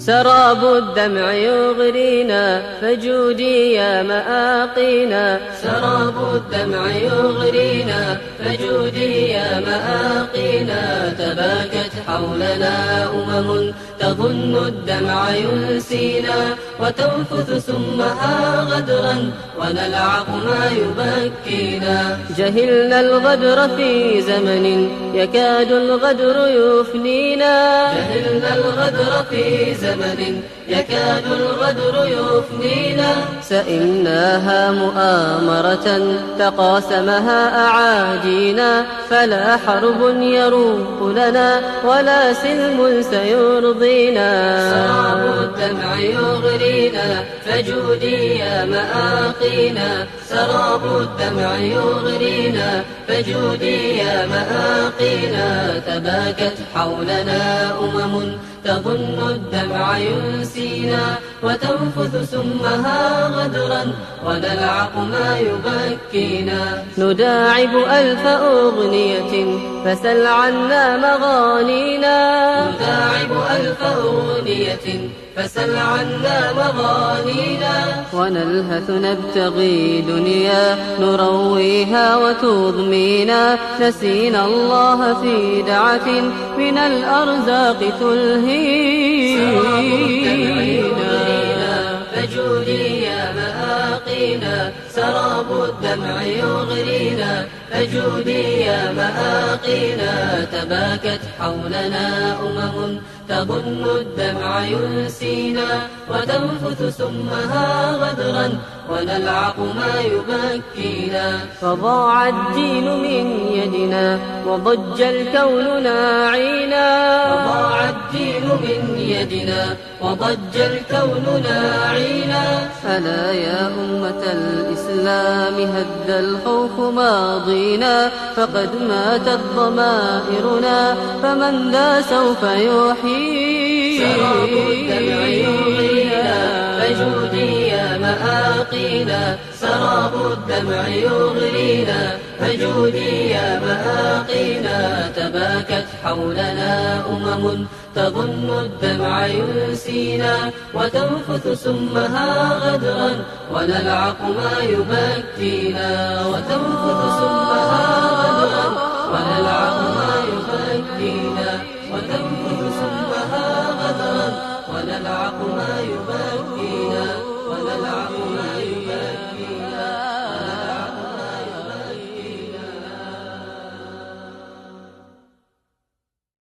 سراب الدمع يغرينا فجودي يا مآقينا. سراب الدمع يغرينا فجودي يا مآقينا. تباكت حولنا تظن الدمع ينسينا وتنفث سمها غدرا ونلعق ما يبكينا. جهلنا الغدر في زمن يكاد الغدر يفنينا. جهلنا الغدر في زمن يكاد الغدر يفنينا. سئمناها مؤامرة تقاسمها أعادينا. فلا حرب يروق لنا ولا سلم سيرضينا. سراب الدمع يغرينا فجودي يا مآقينا. سراب الدمع يغرينا فجودي يا مآقينا. تباكت حولنا تظن الدمع ينسينا وتنفث سمها غدرا ونلعق ما يبكينا. نداعب ألف أغنية فسل عنا مغانينا. نداعب ألف أغنية فسل عنا مغانينا. ونلهث نبتغي دنيا نرويها وتضمينا. نسينا الله في دعة من الأرزاق تلهينا. فجودي يا مآقينا. سراب الدمع يغرينا فجودي يا مآقينا. تباكت حولنا تظن الدمع ينسينا وتنفث سمها غدرا ونلعق ما يبكينا. فضاع الدين من يدنا وضج الكون ناعينا. فضاع الدين من يدنا وضج الكون ناعينا. ألا يا أمة الإسلام هد الخوف ماضينا. فقد ماتت ضمائرنا فمن ذا سوف يحيي. سراب الدمع يغرينا فجودي يا مآقينا. سراب الدمع يغرينا فجودي يا مآقينا. تباكت حولنا تظن الدمع ينسينا وتنفث سمها غدرا ونلعق ما يبكينا. وتنفث سمها